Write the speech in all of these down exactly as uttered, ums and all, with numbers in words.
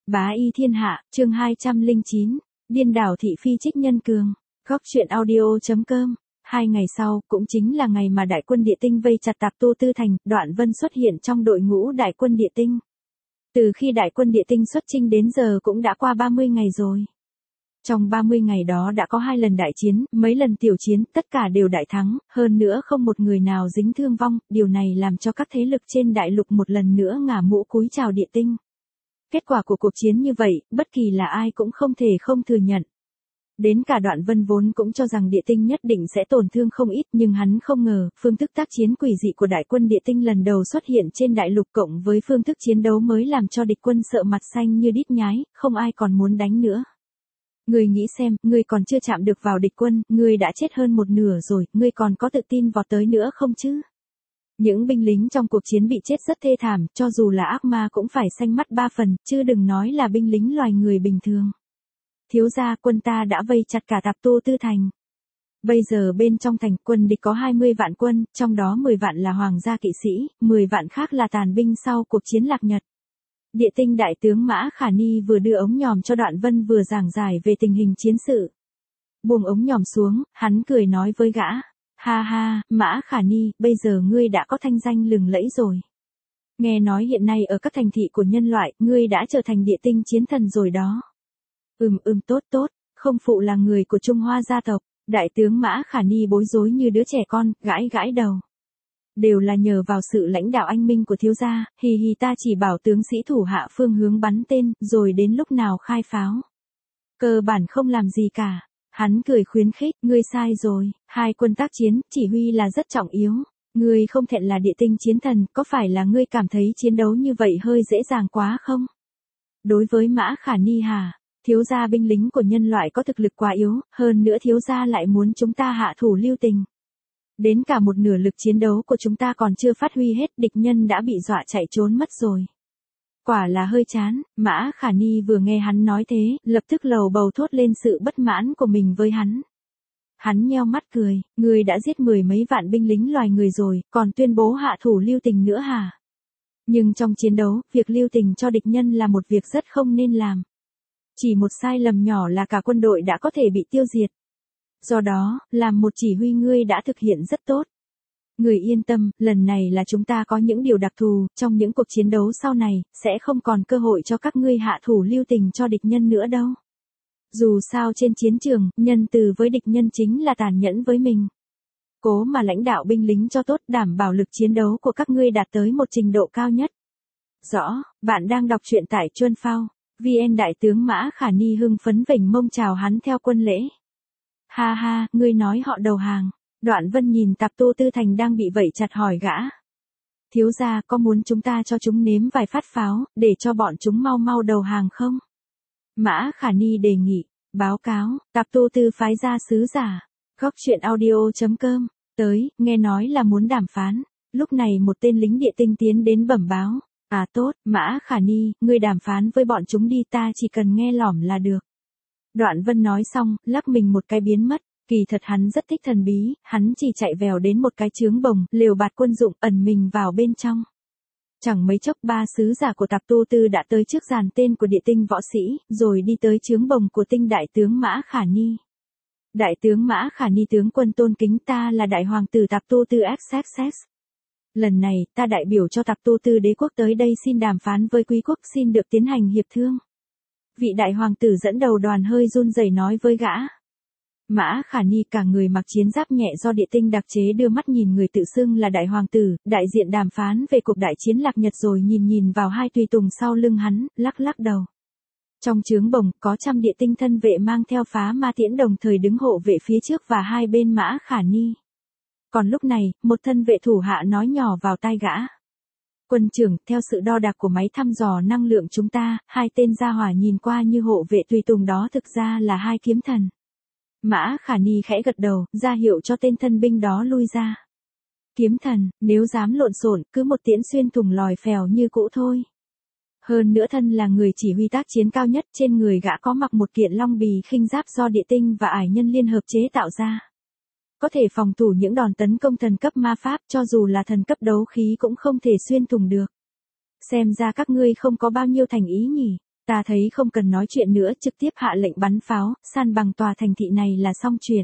Bá y thiên hạ, chương hai trăm lẻ chín, điên đảo thị phi trích nhân cường. Góc truyện audio.com. Hai ngày sau, cũng chính là ngày mà đại quân địa tinh vây chặt Tạp Tô Tư Thành, Đoạn Vân xuất hiện trong đội ngũ đại quân địa tinh. Từ khi đại quân địa tinh xuất chinh đến giờ cũng đã qua ba mươi ngày rồi. Trong ba mươi ngày đó đã có hai lần đại chiến, mấy lần tiểu chiến, tất cả đều đại thắng, hơn nữa không một người nào dính thương vong, điều này làm cho các thế lực trên đại lục một lần nữa ngả mũ cúi chào địa tinh. Kết quả của cuộc chiến như vậy, bất kỳ là ai cũng không thể không thừa nhận. Đến cả Đoạn Vân vốn cũng cho rằng địa tinh nhất định sẽ tổn thương không ít, nhưng hắn không ngờ, phương thức tác chiến quỷ dị của đại quân địa tinh lần đầu xuất hiện trên đại lục cộng với phương thức chiến đấu mới làm cho địch quân sợ mặt xanh như đít nhái, không ai còn muốn đánh nữa. Ngươi nghĩ xem, ngươi còn chưa chạm được vào địch quân, ngươi đã chết hơn một nửa rồi, ngươi còn có tự tin vọt tới nữa không chứ? Những binh lính trong cuộc chiến bị chết rất thê thảm, cho dù là ác ma cũng phải xanh mắt ba phần, chứ đừng nói là binh lính loài người bình thường. Thiếu gia, quân ta đã vây chặt cả Tạp Tô Tư Thành. Bây giờ bên trong thành quân địch có hai mươi vạn quân, trong đó mười vạn là hoàng gia kỵ sĩ, mười vạn khác là tàn binh sau cuộc chiến lạc nhật. Địa tinh đại tướng Mã Khả Ni vừa đưa ống nhòm cho Đoạn Vân vừa giảng giải về tình hình chiến sự. Buông ống nhòm xuống, hắn cười nói với gã. Ha ha, Mã Khả Ni, bây giờ ngươi đã có thanh danh lừng lẫy rồi. Nghe nói hiện nay ở các thành thị của nhân loại, ngươi đã trở thành địa tinh chiến thần rồi đó. Ừm ừm tốt tốt, không phụ là người của Trung Hoa gia tộc. Đại tướng Mã Khả Ni bối rối như đứa trẻ con, gãi gãi đầu. Đều là nhờ vào sự lãnh đạo anh minh của thiếu gia, hì hì ta chỉ bảo tướng sĩ thủ hạ phương hướng bắn tên, rồi đến lúc nào khai pháo. Cơ bản không làm gì cả. Hắn cười khuyến khích, ngươi sai rồi, hai quân tác chiến, chỉ huy là rất trọng yếu. Ngươi không thẹn là địa tinh chiến thần, có phải là ngươi cảm thấy chiến đấu như vậy hơi dễ dàng quá không? Đối với Mã Khả Ni hả? Thiếu gia binh lính của nhân loại có thực lực quá yếu, hơn nữa thiếu gia lại muốn chúng ta hạ thủ lưu tình. Đến cả một nửa lực chiến đấu của chúng ta còn chưa phát huy hết, địch nhân đã bị dọa chạy trốn mất rồi. Quả là hơi chán, Mã Khả Ni vừa nghe hắn nói thế, lập tức lầu bầu thốt lên sự bất mãn của mình với hắn. Hắn nheo mắt cười, ngươi đã giết mười mấy vạn binh lính loài người rồi, còn tuyên bố hạ thủ lưu tình nữa hả? Nhưng trong chiến đấu, việc lưu tình cho địch nhân là một việc rất không nên làm. Chỉ một sai lầm nhỏ là cả quân đội đã có thể bị tiêu diệt. Do đó, làm một chỉ huy ngươi đã thực hiện rất tốt. Người yên tâm, lần này là chúng ta có những điều đặc thù, trong những cuộc chiến đấu sau này, sẽ không còn cơ hội cho các ngươi hạ thủ lưu tình cho địch nhân nữa đâu. Dù sao trên chiến trường, nhân từ với địch nhân chính là tàn nhẫn với mình. Cố mà lãnh đạo binh lính cho tốt, đảm bảo lực chiến đấu của các ngươi đạt tới một trình độ cao nhất. Rõ, bạn đang đọc truyện tại Chuân Phao. vê en đại tướng Mã Khả Ni hưng phấn vểnh mông chào hắn theo quân lễ. Ha ha, ngươi nói họ đầu hàng. Đoạn Vân nhìn Tạp Tô Tư Thành đang bị vây chặt hỏi gã. Thiếu gia có muốn chúng ta cho chúng nếm vài phát pháo, để cho bọn chúng mau mau đầu hàng không? Mã Khả Ni đề nghị, báo cáo, Tạp Tô Tư phái ra sứ giả. Góc truyện audio.com, tới, nghe nói là muốn đàm phán. Lúc này một tên lính địa tinh tiến đến bẩm báo. À tốt, Mã Khả Ni, ngươi đàm phán với bọn chúng đi, ta chỉ cần nghe lỏm là được. Đoạn Vân nói xong, lắc mình một cái biến mất. Kỳ thật hắn rất thích thần bí, hắn chỉ chạy vèo đến một cái trướng bồng, lều bạt quân dụng, ẩn mình vào bên trong. Chẳng mấy chốc ba sứ giả của Tạp Tô Tư đã tới trước dàn tên của địa tinh võ sĩ, rồi đi tới trướng bồng của tinh đại tướng Mã Khả Ni. Đại tướng Mã Khả Ni tướng quân tôn kính, ta là đại hoàng tử Tạp Tô Tư ích ích ích. Lần này, ta đại biểu cho Tạp Tô Tư đế quốc tới đây xin đàm phán với quý quốc, xin được tiến hành hiệp thương. Vị đại hoàng tử dẫn đầu đoàn hơi run rẩy nói với gã. Mã Khả Ni cả người mặc chiến giáp nhẹ do địa tinh đặc chế đưa mắt nhìn người tự xưng là đại hoàng tử, đại diện đàm phán về cuộc đại chiến lạc nhật, rồi nhìn nhìn vào hai tùy tùng sau lưng hắn, lắc lắc đầu. Trong trướng bồng, có trăm địa tinh thân vệ mang theo phá ma tiễn đồng thời đứng hộ vệ phía trước và hai bên Mã Khả Ni. Còn lúc này, một thân vệ thủ hạ nói nhỏ vào tai gã. Quân trưởng, theo sự đo đạc của máy thăm dò năng lượng chúng ta, hai tên gia hỏa nhìn qua như hộ vệ tùy tùng đó thực ra là hai kiếm thần. Mã Khả Ni khẽ gật đầu, ra hiệu cho tên thân binh đó lui ra. Kiếm thần, nếu dám lộn xộn, cứ một tiễn xuyên thủng lòi phèo như cũ thôi. Hơn nữa thân là người chỉ huy tác chiến cao nhất, trên người gã có mặc một kiện long bì khinh giáp do địa tinh và ải nhân liên hợp chế tạo ra. Có thể phòng thủ những đòn tấn công thần cấp ma pháp, cho dù là thần cấp đấu khí cũng không thể xuyên thủng được. Xem ra các ngươi không có bao nhiêu thành ý nhỉ. Ta thấy không cần nói chuyện nữa, trực tiếp hạ lệnh bắn pháo, san bằng tòa thành thị này là xong chuyện.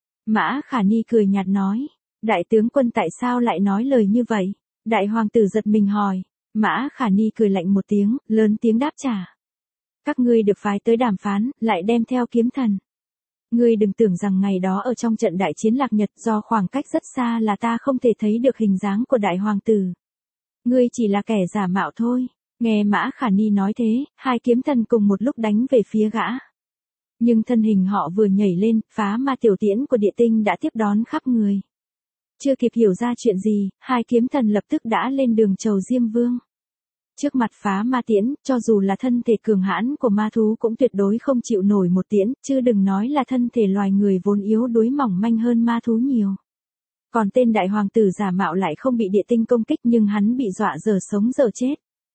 Mã Khả Ni cười nhạt nói. Đại tướng quân tại sao lại nói lời như vậy? Đại hoàng tử giật mình hỏi. Mã Khả Ni cười lạnh một tiếng, lớn tiếng đáp trả. Các ngươi được phái tới đàm phán, lại đem theo kiếm thần. Ngươi đừng tưởng rằng ngày đó ở trong trận đại chiến Lạc Nhật, do khoảng cách rất xa là ta không thể thấy được hình dáng của đại hoàng tử. Ngươi chỉ là kẻ giả mạo thôi. Nghe Mã Khả Ni nói thế, hai kiếm thần cùng một lúc đánh về phía gã. Nhưng thân hình họ vừa nhảy lên, phá ma tiểu tiễn của địa tinh đã tiếp đón khắp người. Chưa kịp hiểu ra chuyện gì, hai kiếm thần lập tức đã lên đường chầu Diêm Vương. Trước mặt phá ma tiễn, cho dù là thân thể cường hãn của ma thú cũng tuyệt đối không chịu nổi một tiễn, chứ đừng nói là thân thể loài người vốn yếu đuối mỏng manh hơn ma thú nhiều. Còn tên đại hoàng tử giả mạo lại không bị địa tinh công kích nhưng hắn bị dọa dở sống dở chết.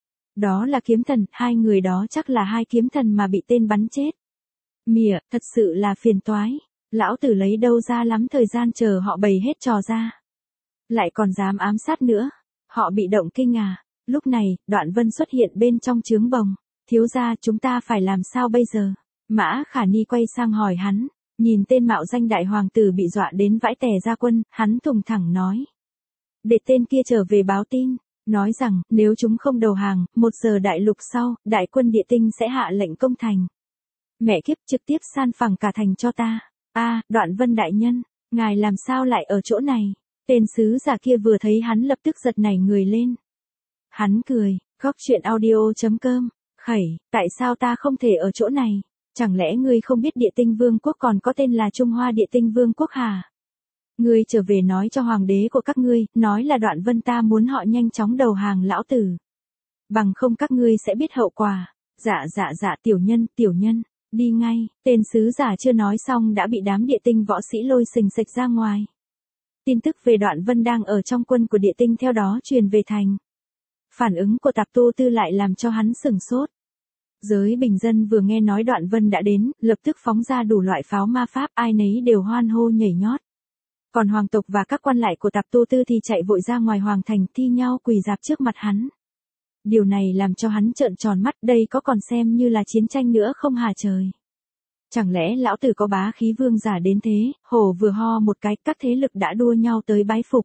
Đó là kiếm thần, hai người đó chắc là hai kiếm thần mà bị tên bắn chết. Mỉa, thật sự là phiền toái. Lão tử lấy đâu ra lắm thời gian chờ họ bày hết trò ra. Lại còn dám ám sát nữa. Họ bị động kinh à. Lúc này, Đoạn Vân xuất hiện bên trong trướng bồng. Thiếu gia, chúng ta phải làm sao bây giờ? Mã Khả Ni quay sang hỏi hắn. Nhìn tên mạo danh đại hoàng tử bị dọa đến vãi tè ra quân, hắn thùng thẳng nói. Để tên kia trở về báo tin. Nói rằng, nếu chúng không đầu hàng, một giờ đại lục sau, đại quân địa tinh sẽ hạ lệnh công thành. Mẹ kiếp, trực tiếp san phẳng cả thành cho ta. A, Đoạn Vân đại nhân, ngài làm sao lại ở chỗ này? Tên sứ giả kia vừa thấy hắn lập tức giật nảy người lên. Hắn cười, góc chuyện audio chấm com, khẩy, tại sao ta không thể ở chỗ này? Chẳng lẽ ngươi không biết địa tinh vương quốc còn có tên là Trung Hoa địa tinh vương quốc hả? Ngươi trở về nói cho hoàng đế của các ngươi, nói là Đoạn Vân ta muốn họ nhanh chóng đầu hàng lão tử. Bằng không các ngươi sẽ biết hậu quả. Dạ dạ dạ tiểu nhân, tiểu nhân, đi ngay. Tên sứ giả chưa nói xong đã bị đám địa tinh võ sĩ lôi sình sạch ra ngoài. Tin tức về Đoạn Vân đang ở trong quân của địa tinh theo đó truyền về thành. Phản ứng của Tạp Tô Tư lại làm cho hắn sửng sốt. Giới bình dân vừa nghe nói Đoạn Vân đã đến, lập tức phóng ra đủ loại pháo ma pháp, ai nấy đều hoan hô nhảy nhót. Còn hoàng tộc và các quan lại của Tạp Tô Tư thì chạy vội ra ngoài hoàng thành thi nhau quỳ rạp trước mặt hắn. Điều này làm cho hắn trợn tròn mắt, đây có còn xem như là chiến tranh nữa không hả trời? Chẳng lẽ lão tử có bá khí vương giả đến thế? Hổ vừa ho một cái, các thế lực đã đua nhau tới bái phục.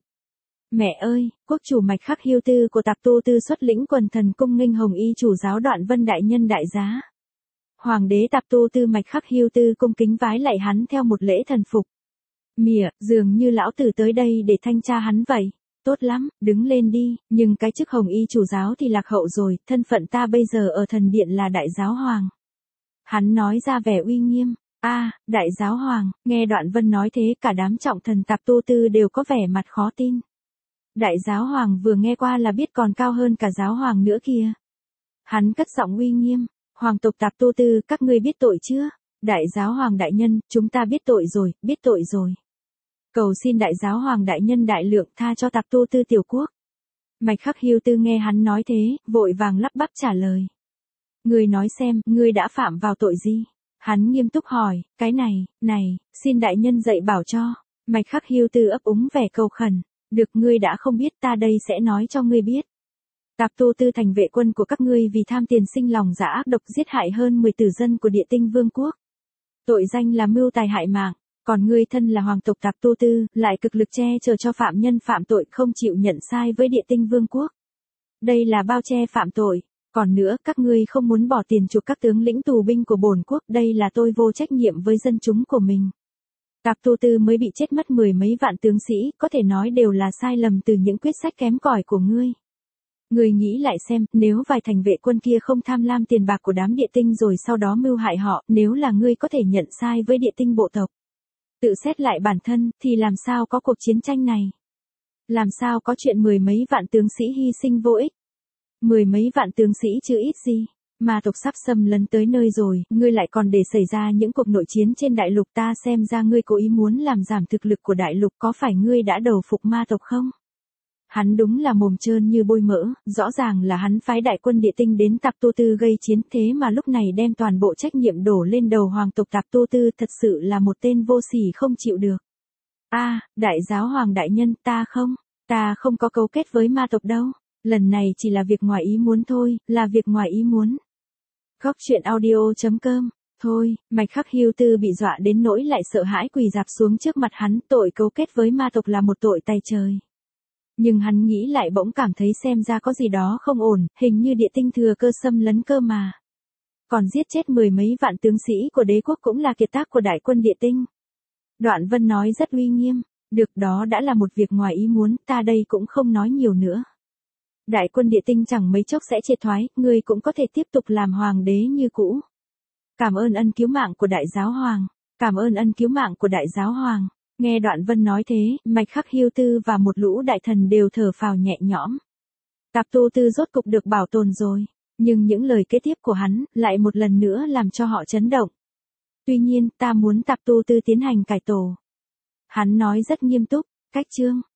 Mẹ ơi, quốc chủ Mạch Khắc Hiêu Tư của Tạp Tô Tư xuất lĩnh quần thần cung nghênh Hồng Y chủ giáo Đoạn Vân đại nhân đại giá. Hoàng đế Tạp Tô Tư Mạch Khắc Hiêu Tư cung kính vái lạy hắn theo một lễ thần phục. Mỉa, dường như lão tử tới đây để thanh tra hắn vậy. Tốt lắm, đứng lên đi, nhưng cái chức Hồng Y chủ giáo thì lạc hậu rồi, thân phận ta bây giờ ở thần điện là đại giáo hoàng. Hắn nói ra vẻ uy nghiêm. A, à, đại giáo hoàng, nghe Đoạn Vân nói thế cả đám trọng thần Tạp Tô Tư đều có vẻ mặt khó tin. Đại giáo hoàng vừa nghe qua là biết còn cao hơn cả giáo hoàng nữa kìa. Hắn cất giọng uy nghiêm, hoàng tộc Tạp Tô Tư, các ngươi biết tội chưa? Đại giáo hoàng đại nhân, chúng ta biết tội rồi, biết tội rồi. Cầu xin đại giáo hoàng đại nhân đại lượng tha cho Tạp Tô Tư tiểu quốc. Mạch Khắc Hiêu Tư nghe hắn nói thế, vội vàng lắp bắp trả lời. Ngươi nói xem, ngươi đã phạm vào tội gì? Hắn nghiêm túc hỏi, cái này, này, xin đại nhân dạy bảo cho. Mạch Khắc Hiêu Tư ấp úng vẻ cầu khẩn. Được, ngươi đã không biết, ta đây sẽ nói cho ngươi biết. Tạp Tô Tư thành vệ quân của các ngươi vì tham tiền sinh lòng dạ ác độc giết hại hơn mười tử dân của địa tinh vương quốc. Tội danh là mưu tài hại mạng, còn ngươi thân là hoàng tộc Tạp Tô Tư, lại cực lực che chở cho phạm nhân phạm tội không chịu nhận sai với địa tinh vương quốc. Đây là bao che phạm tội, còn nữa các ngươi không muốn bỏ tiền chuộc các tướng lĩnh tù binh của bổn quốc, đây là tôi vô trách nhiệm với dân chúng của mình. Tạp Tô Tư mới bị chết mất mười mấy vạn tướng sĩ, có thể nói đều là sai lầm từ những quyết sách kém cỏi của ngươi. Ngươi nghĩ lại xem, nếu vài thành vệ quân kia không tham lam tiền bạc của đám địa tinh rồi sau đó mưu hại họ, nếu là ngươi có thể nhận sai với địa tinh bộ tộc. Tự xét lại bản thân, thì làm sao có cuộc chiến tranh này? Làm sao có chuyện mười mấy vạn tướng sĩ hy sinh vô ích? Mười mấy vạn tướng sĩ chứ ít gì? Ma tộc sắp xâm lấn tới nơi rồi, ngươi lại còn để xảy ra những cuộc nội chiến trên đại lục, ta xem ra ngươi cố ý muốn làm giảm thực lực của đại lục, có phải ngươi đã đầu phục ma tộc không? Hắn đúng là mồm trơn như bôi mỡ, rõ ràng là hắn phái đại quân địa tinh đến Tạp Tô Tư gây chiến, thế mà lúc này đem toàn bộ trách nhiệm đổ lên đầu hoàng tộc Tạp Tô Tư, thật sự là một tên vô sỉ không chịu được. A, à, đại giáo hoàng đại nhân, ta không, ta không có cấu kết với ma tộc đâu, lần này chỉ là việc ngoài ý muốn thôi, là việc ngoài ý muốn. Góc chuyện audio chấm com. Thôi, Mạch Khắc Hưu Tư bị dọa đến nỗi lại sợ hãi quỳ rạp xuống trước mặt hắn, tội cấu kết với ma tộc là một tội tày trời. Nhưng hắn nghĩ lại bỗng cảm thấy xem ra có gì đó không ổn, hình như địa tinh thừa cơ xâm lấn cơ mà. Còn giết chết mười mấy vạn tướng sĩ của đế quốc cũng là kiệt tác của đại quân địa tinh. Đoạn Vân nói rất uy nghiêm, được, đó đã là một việc ngoài ý muốn, ta đây cũng không nói nhiều nữa. Đại quân địa tinh chẳng mấy chốc sẽ triệt thoái, ngươi cũng có thể tiếp tục làm hoàng đế như cũ. Cảm ơn ân cứu mạng của đại giáo hoàng, cảm ơn ân cứu mạng của đại giáo hoàng. Nghe Đoạn Vân nói thế, Mạch Khắc Hưu Tư và một lũ đại thần đều thở phào nhẹ nhõm. Tạp Tu Tư rốt cục được bảo tồn rồi, nhưng những lời kế tiếp của hắn lại một lần nữa làm cho họ chấn động. Tuy nhiên, ta muốn Tạp Tu Tư tiến hành cải tổ. Hắn nói rất nghiêm túc, cách chương.